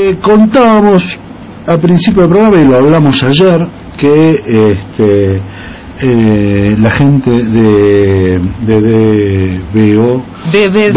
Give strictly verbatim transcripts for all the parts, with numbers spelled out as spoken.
Eh, contábamos al principio del programa, y lo hablamos ayer, que este, eh, la gente de de de B O B B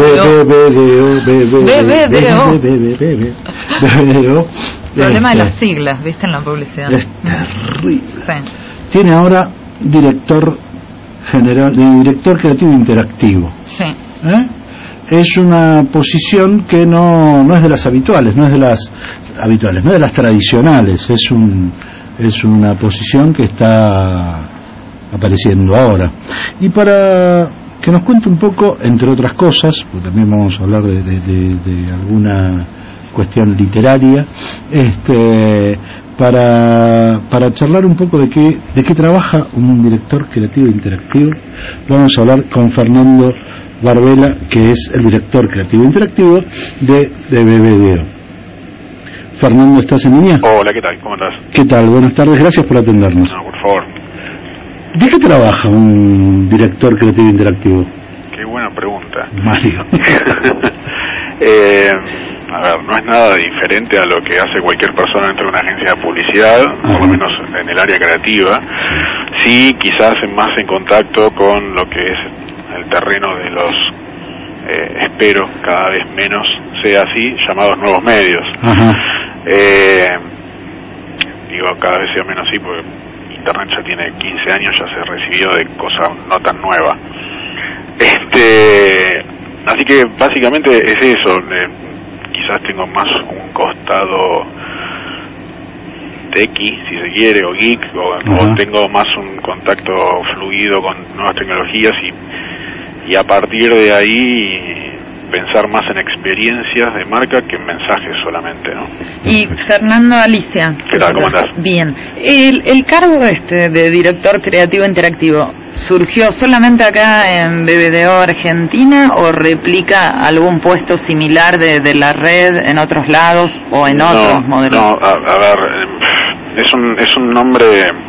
D O problema de las siglas, viste, en la publicidad. Es terrible. Sí. Tiene ahora director general, director creativo interactivo. Sí. ¿Eh? Es una posición que no no es de las habituales, no es de las habituales, no es de las tradicionales. Es un es una posición que está apareciendo ahora. Y para que nos cuente un poco, entre otras cosas, porque también vamos a hablar de, de, de, de alguna cuestión literaria, este para para charlar un poco de qué de qué trabaja un director creativo interactivo, vamos a hablar con Fernando Barbela, que es el director creativo interactivo de, de B B D O. Fernando, ¿estás en línea? Hola, ¿qué tal? ¿Cómo estás? ¿Qué tal? Buenas tardes, gracias por atendernos. No, por favor. ¿De qué trabaja un director creativo interactivo? Qué buena pregunta. Mario. eh, a ver, no es nada diferente a lo que hace cualquier persona dentro de una agencia de publicidad, uh-huh. por lo menos en el área creativa. Sí, quizás más en contacto con lo que es el terreno de los, eh, espero, cada vez menos sea así, llamados nuevos medios. Uh-huh. Eh, digo, cada vez sea menos así porque Internet ya tiene quince años, ya se recibió de cosa no tan nueva. Este, así que básicamente es eso. Eh, quizás tengo más un costado tequi, si se quiere, o geek, o, uh-huh. o tengo más un contacto fluido con nuevas tecnologías y, y a partir de ahí pensar más en experiencias de marca que en mensajes solamente, ¿no? Y Fernando, Alicia. ¿Qué tal? ¿Cómo estás? Bien. El, el cargo este de director creativo interactivo, ¿surgió solamente acá en B B D O Argentina o replica algún puesto similar de, de la red en otros lados o en no, otros modelos? No, a, a ver, es un, es un nombre...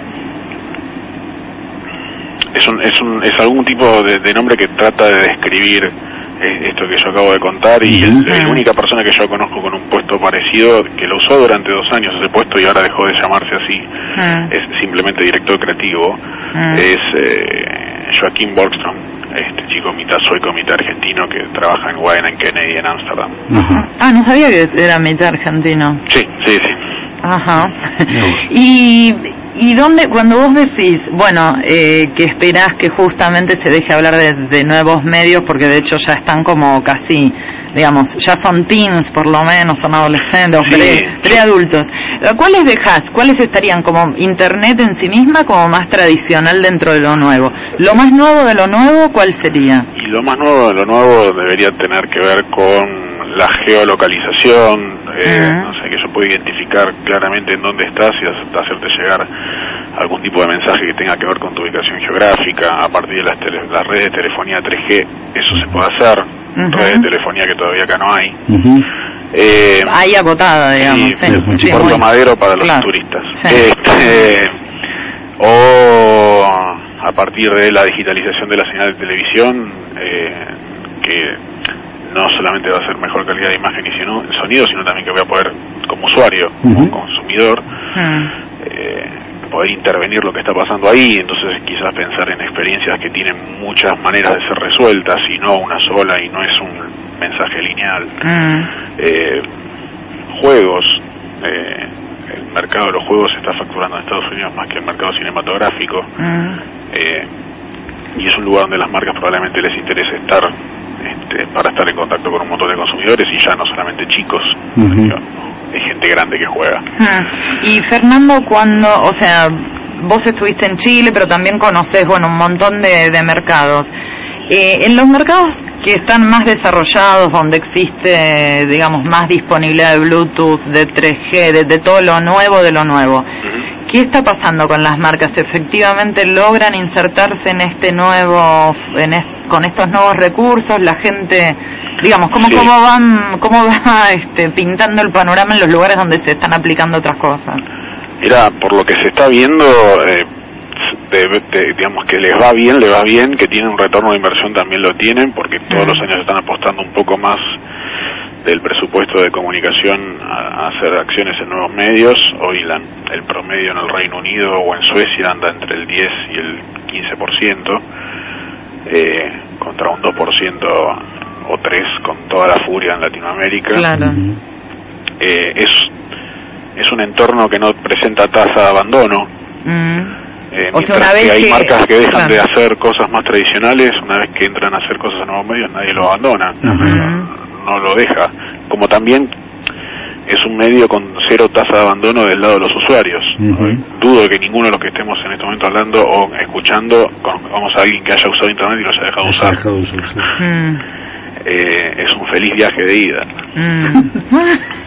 Es, un, es, un, es algún tipo de, de nombre que trata de describir esto que yo acabo de contar, y el, la única persona que yo conozco con un puesto parecido, que lo usó durante dos años ese puesto y ahora dejó de llamarse así, uh-huh. es simplemente director creativo, uh-huh. es eh, Joaquín Borgström, este chico mitad sueco, mitad argentino, que trabaja en Wieden Kennedy en Ámsterdam. Uh-huh. Ah, no sabía que era mitad argentino. Sí, sí, sí. Ajá. y... ¿Y dónde, cuando vos decís, bueno, eh, que esperás que justamente se deje hablar de, de nuevos medios, porque de hecho ya están como casi, digamos, ya son teens por lo menos, son adolescentes, o sí. pre, preadultos, ¿cuáles dejás? ¿Cuáles estarían como Internet en sí misma, como más tradicional dentro de lo nuevo? ¿Lo más nuevo de lo nuevo, cuál sería? Y lo más nuevo de lo nuevo debería tener que ver con la geolocalización, eh, uh-huh. no sé, que yo pueda identificar claramente en dónde estás y hacerte llegar algún tipo de mensaje que tenga que ver con tu ubicación geográfica a partir de las, tele, las redes de telefonía tres G. Eso se puede hacer, uh-huh. redes de telefonía que todavía acá no hay. Uh-huh. Eh, Ahí agotada, digamos. Sí, sí, sí, sí, Puerto muy... Madero para los claro. turistas. Sí. Este, o a partir de la digitalización de la señal de televisión, eh, que no solamente va a ser mejor calidad de imagen y sonido, sino también que voy a poder, como usuario, uh-huh. como consumidor, uh-huh. eh, poder intervenir lo que está pasando ahí. Entonces quizás pensar en experiencias que tienen muchas maneras de ser resueltas y no una sola, y no es un mensaje lineal. Uh-huh. eh, juegos, eh, el mercado de los juegos se está facturando en Estados Unidos más que el mercado cinematográfico, uh-huh. eh, y es un lugar donde las marcas probablemente les interese estar, este, para estar en contacto con un montón de consumidores, y ya no solamente chicos, uh-huh. hay gente grande que juega. Uh-huh. Y Fernando, cuando, o sea, vos estuviste en Chile, pero también conocés, bueno, un montón de, de mercados. Eh, en los mercados que están más desarrollados, donde existe, digamos, más disponibilidad de Bluetooth, de tres G, de, de todo lo nuevo de lo nuevo, uh-huh. ¿qué está pasando con las marcas? ¿Efectivamente logran insertarse en este nuevo, en est, con estos nuevos recursos? La gente, digamos, ¿cómo, sí. cómo van, cómo va este, pintando el panorama en los lugares donde se están aplicando otras cosas? Mira, por lo que se está viendo, eh, de, de, digamos que les va bien, les va bien, que tienen un retorno de inversión también lo tienen, porque todos los años están apostando un poco más del presupuesto de comunicación a, a hacer acciones en nuevos medios. Hoy la, el promedio en el Reino Unido o en Suecia anda entre el diez y el quince por ciento, eh, contra un dos por ciento o tres con toda la furia en Latinoamérica. Claro. Eh, es, es un entorno que no presenta tasa de abandono. Mm. Eh, o sea, una vez que hay que, marcas que dejan claro. de hacer cosas más tradicionales, una vez que entran a hacer cosas en nuevos medios, nadie lo abandona, uh-huh. no, no lo deja. Como también es un medio con cero tasa de abandono del lado de los usuarios. Uh-huh. Dudo que ninguno de los que estemos en este momento hablando o escuchando conozcamos a alguien que haya usado internet y lo haya dejado usar. Dejado usar sí. mm. eh, es un feliz viaje de ida. Mm.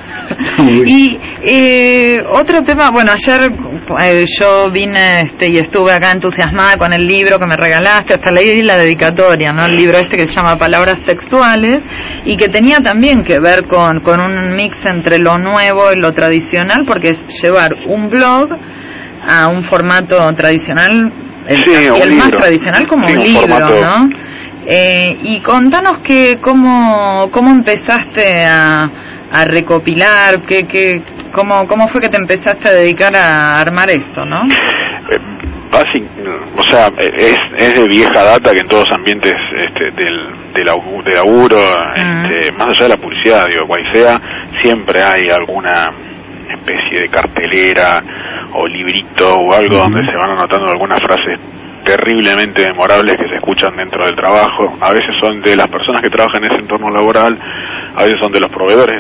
Y eh, otro tema, bueno, ayer eh, yo vine este, y estuve acá entusiasmada con el libro que me regalaste, hasta leí la dedicatoria, ¿no? El libro este que se llama Palabras Textuales, y que tenía también que ver con, con un mix entre lo nuevo y lo tradicional, porque es llevar un blog a un formato tradicional, el, sí, y el libro. más tradicional como sí, un un libro, formato... ¿no? Eh, y contanos que cómo, cómo empezaste a a recopilar, que, que, cómo, cómo fue que te empezaste a dedicar a armar esto, ¿no? Eh, basic, o sea, es, es de vieja data que en todos los ambientes este, del, del, del laburo, mm. este, más allá de la publicidad, digo, cual sea, siempre hay alguna especie de cartelera o librito o algo mm. donde se van anotando algunas frases terriblemente memorables que se escuchan dentro del trabajo. A veces son de las personas que trabajan en ese entorno laboral, a veces son de los proveedores.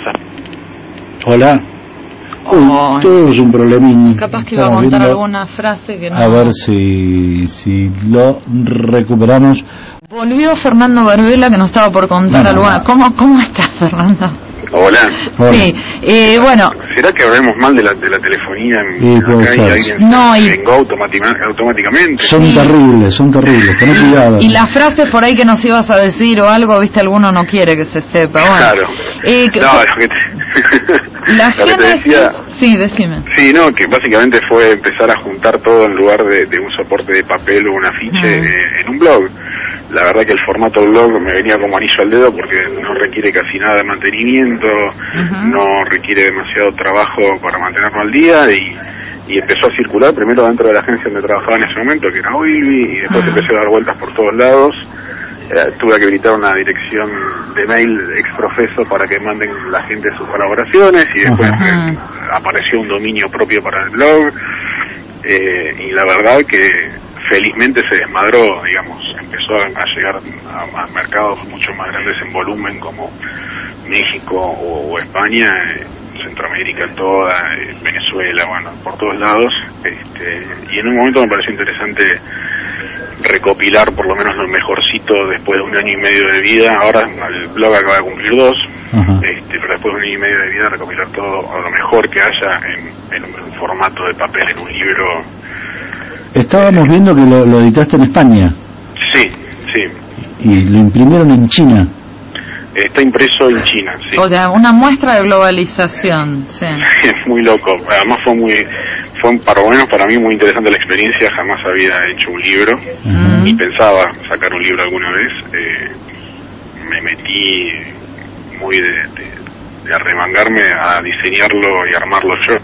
Hola. Uy, oh, todo es un problemín. Capaz que iba a contar alguna frase que no... A ver si, si lo recuperamos. Volvió Fernando Barbela, que nos estaba por contar no, alguna... No. ¿Cómo, ¿Cómo estás, Fernando? Hola. Sí, eh, bueno... ¿Será que hablemos mal de la, de la telefonía en, sí, puede ser. Y alguien no, se y... vengó automáticamente? Son sí. terribles, son terribles, ten cuidado. Y las frases por ahí que nos ibas a decir o algo, viste, alguno no quiere que se sepa. Bueno, claro. Eh, que, no, lo que te... la lo que te decía... Sí, decime. Sí, no, que básicamente fue empezar a juntar todo en lugar de, de un soporte de papel o un afiche uh-huh. eh, en un blog. La verdad que el formato blog me venía como anillo al dedo porque no requiere casi nada de mantenimiento, uh-huh. no requiere demasiado trabajo para mantenerlo al día y, y empezó a circular primero dentro de la agencia donde trabajaba en ese momento, que era Ogilvy, y después uh-huh. empecé a dar vueltas por todos lados. Eh, tuve que habilitar una dirección de mail exprofeso para que manden la gente sus colaboraciones y después uh-huh. eh, apareció un dominio propio para el blog eh, y la verdad que felizmente se desmadró, digamos, empezó a llegar a, a mercados mucho más grandes en volumen como México o, o España, eh, Centroamérica toda, eh, Venezuela, bueno, por todos lados, este, y en un momento me pareció interesante recopilar por lo menos lo mejorcito después de un año y medio de vida. Ahora el blog acaba de cumplir dos, uh-huh. este, pero después de un año y medio de vida recopilar todo a lo mejor que haya en, en un formato de papel, en un libro. Estábamos viendo que lo, lo editaste en España. Sí, sí. Y lo imprimieron en China. Está impreso en China, sí. O sea, una muestra de globalización, sí. Es muy loco. Además fue muy, fue para lo menos para mí muy interesante la experiencia. Jamás había hecho un libro, uh-huh. ni pensaba sacar un libro alguna vez. Eh, me metí muy de, de, de arremangarme a diseñarlo y armarlo yo.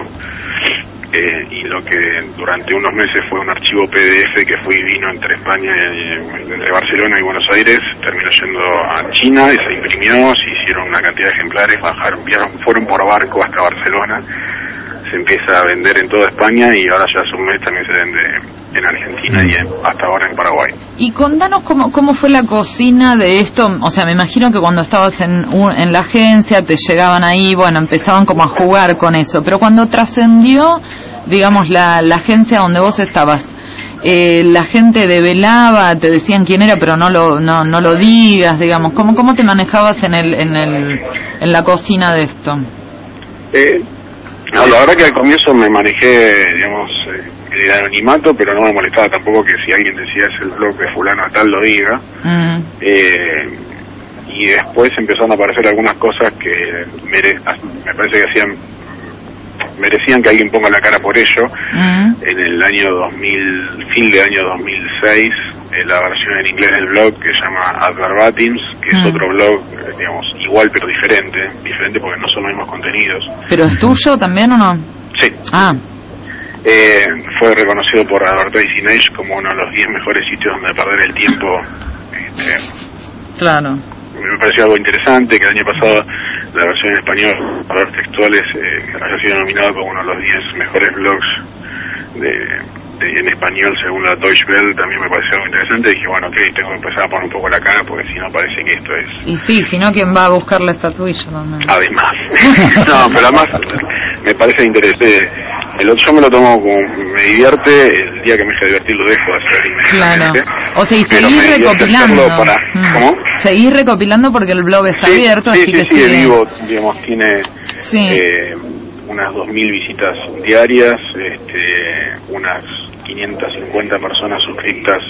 Eh, y lo que durante unos meses fue un archivo P D F que fue y vino entre España y, entre Barcelona y Buenos Aires, terminó yendo a China y se imprimió, se hicieron una cantidad de ejemplares, bajaron, viaron, fueron por barco hasta Barcelona, se empieza a vender en toda España y ahora ya hace un mes también se vende en Argentina y en, hasta ahora en Paraguay. Y contanos cómo, cómo fue la cocina de esto, o sea, me imagino que cuando estabas en, en la agencia te llegaban ahí, bueno, empezaban como a jugar con eso, pero cuando trascendió, digamos, la, la agencia donde vos estabas, eh, la gente develaba, te decían quién era, pero no lo no no lo digas, digamos, ¿cómo cómo te manejabas en el en el en la cocina de esto? Eh, no, la verdad que al comienzo me manejé, digamos, eh, el anonimato, pero no me molestaba tampoco que si alguien decía es el blog de fulano tal lo diga. Uh-huh. eh, y después empezaron a aparecer algunas cosas que mere, me parece que hacían merecían que alguien ponga la cara por ello. Uh-huh. En el año dos mil, fin de año dos mil seis, eh, la versión en inglés del blog que se llama Ad Verbatims, que mm. es otro blog, eh, digamos, igual pero diferente, diferente porque no son los mismos contenidos. ¿Pero es tuyo también o no? Sí. Ah. Eh, fue reconocido por Advertising Age como uno de los diez mejores sitios donde perder el tiempo. Este, claro. Me pareció algo interesante que el año pasado la versión en español, palabras textuales, eh, haya sido nominado como uno de los diez mejores blogs de, de, en español según la Deutsche Welle. También me pareció algo interesante. Dije, bueno, ok, tengo que empezar a poner un poco la cara porque si no parece que esto es... Y sí, si no, ¿quién va a buscar la estatuilla también? Además. No, pero además me parece interesante. El otro yo me lo tomo como me divierte, el día que me deje divertir lo dejo de hacer inmediatamente. Claro. O sea, y seguís recopilando. Para, mm. ¿Cómo? Seguís recopilando porque el blog está sí, abierto, sí, así sí, que sí, sigue. vivo, digamos, tiene sí. eh, unas dos mil visitas diarias, este, unas quinientas cincuenta personas suscritas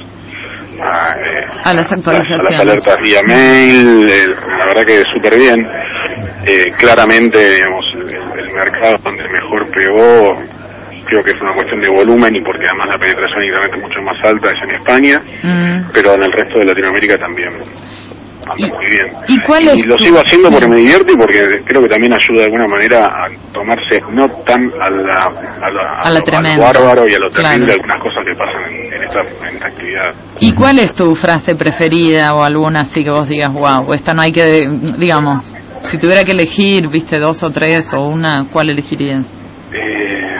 a, eh, a las actualizaciones. A las alertas vía mail, eh, la verdad que súper bien. Eh, claramente, digamos, el, el mercado donde mejor pegó, creo que es una cuestión de volumen y porque además la penetración en internet es mucho más alta, es en España, mm. pero en el resto de Latinoamérica también anda muy bien. ¿Y cuál es y lo tu... sigo haciendo sí. porque me divierte y porque creo que también ayuda de alguna manera a tomarse no tan a la a, la, a, a, la lo, a lo bárbaro y a lo terrible claro. algunas cosas que pasan en, en, esta, en esta actividad. ¿Y cuál es tu frase preferida o alguna así que vos digas, wow, esta no hay que, digamos, si tuviera que elegir, viste, dos o tres o una, ¿cuál elegirías? Eh,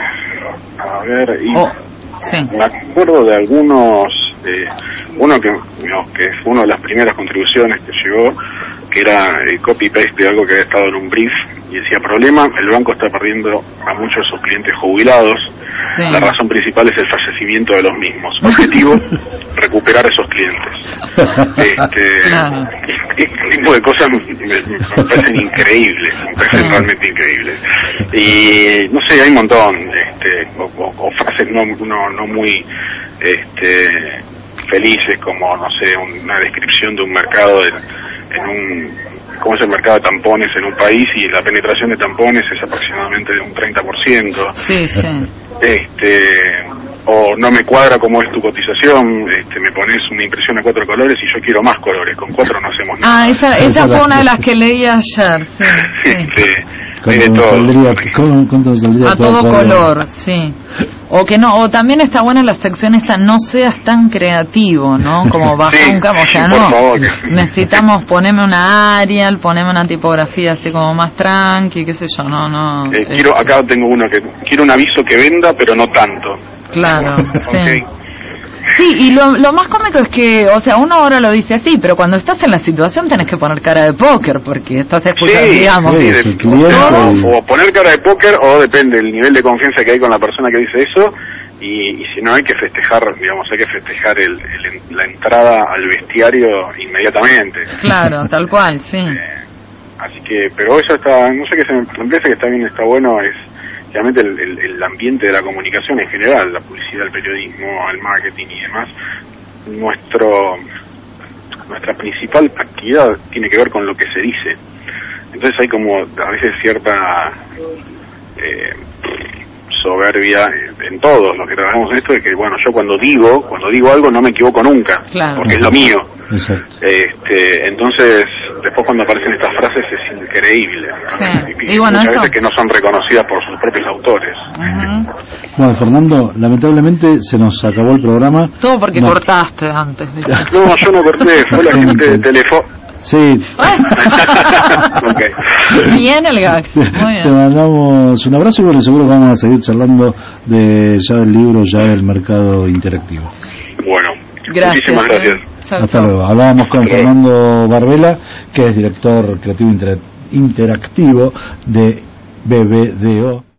a ver, y oh, sí. me acuerdo de algunos, eh, uno que, digamos, que fue una de las primeras contribuciones que llegó, que era el copy-paste de algo que había estado en un brief, y decía, problema, el banco está perdiendo a muchos de sus clientes jubilados, sí. La razón principal es el fallecimiento de los mismos. Objetivo, recuperar esos clientes. Este, claro. Este tipo de cosas me, me parecen increíbles, me parecen sí. realmente increíbles. Y no sé, hay un montón, este, o, o, o frases no, no, no muy este, felices, como, no sé, una descripción de un mercado en, en un... cómo es el mercado de tampones en un país y la penetración de tampones es aproximadamente de un treinta por ciento. Sí, sí. Este, o no me cuadra cómo es tu cotización, este, me pones una impresión a cuatro colores y yo quiero más colores, con cuatro no hacemos nada. Ah, esa, esa fue una de las que leí ayer, sí. sí. Este, ¿Cuánto saldría, ¿cuánto saldría a todo, todo color, color, sí. O que no, o también está buena la sección esta, no seas tan creativo, ¿no? Como baja sí, un campo, o sea, no, favor. necesitamos ponerme una Arial, ponerme una tipografía así como más tranqui, qué sé yo, no, no. Eh, quiero, acá tengo uno que, quiero un aviso que venda, pero no tanto. Claro, okay. sí. Sí, y lo, lo más cómico es que, o sea, uno ahora lo dice así, pero cuando estás en la situación tenés que poner cara de póker, porque estás escuchando, sí, digamos. Sí, de, o, o poner cara de póker, o depende del nivel de confianza que hay con la persona que dice eso, y, y si no hay que festejar, digamos, hay que festejar el, el, la entrada al bestiario inmediatamente. Claro, tal cual, sí. Eh, así que, pero eso está, no sé qué se me parece que está bien, está bueno, es realmente el, el, el ambiente de la comunicación en general, la publicidad, el periodismo, el marketing y demás. Nuestro nuestra principal actividad tiene que ver con lo que se dice. Entonces hay como a veces cierta eh, soberbia en todos los que trabajamos en esto, de que bueno, yo cuando digo cuando digo algo no me equivoco nunca, claro. porque es lo mío. Exacto. Este, entonces después cuando aparecen estas frases es increíble, ¿no? Sí. Y, y bueno, muchas eso... veces que no son reconocidas por sus propios autores. Uh-huh. Bueno, Fernando, lamentablemente se nos acabó el programa. Todo porque no. cortaste antes. ¿Viste? No, yo no corté, fue la gente de teléfono. Sí. Okay. Bien el gag. Muy bien. Te mandamos un abrazo y bueno, seguro que vamos a seguir charlando de ya del libro, ya del mercado interactivo. Bueno, gracias, muchísimas gracias. Eh. Chau, Hasta chau. luego. Hablábamos con Hasta Fernando Barbela, que es director creativo inter- interactivo de B B D O.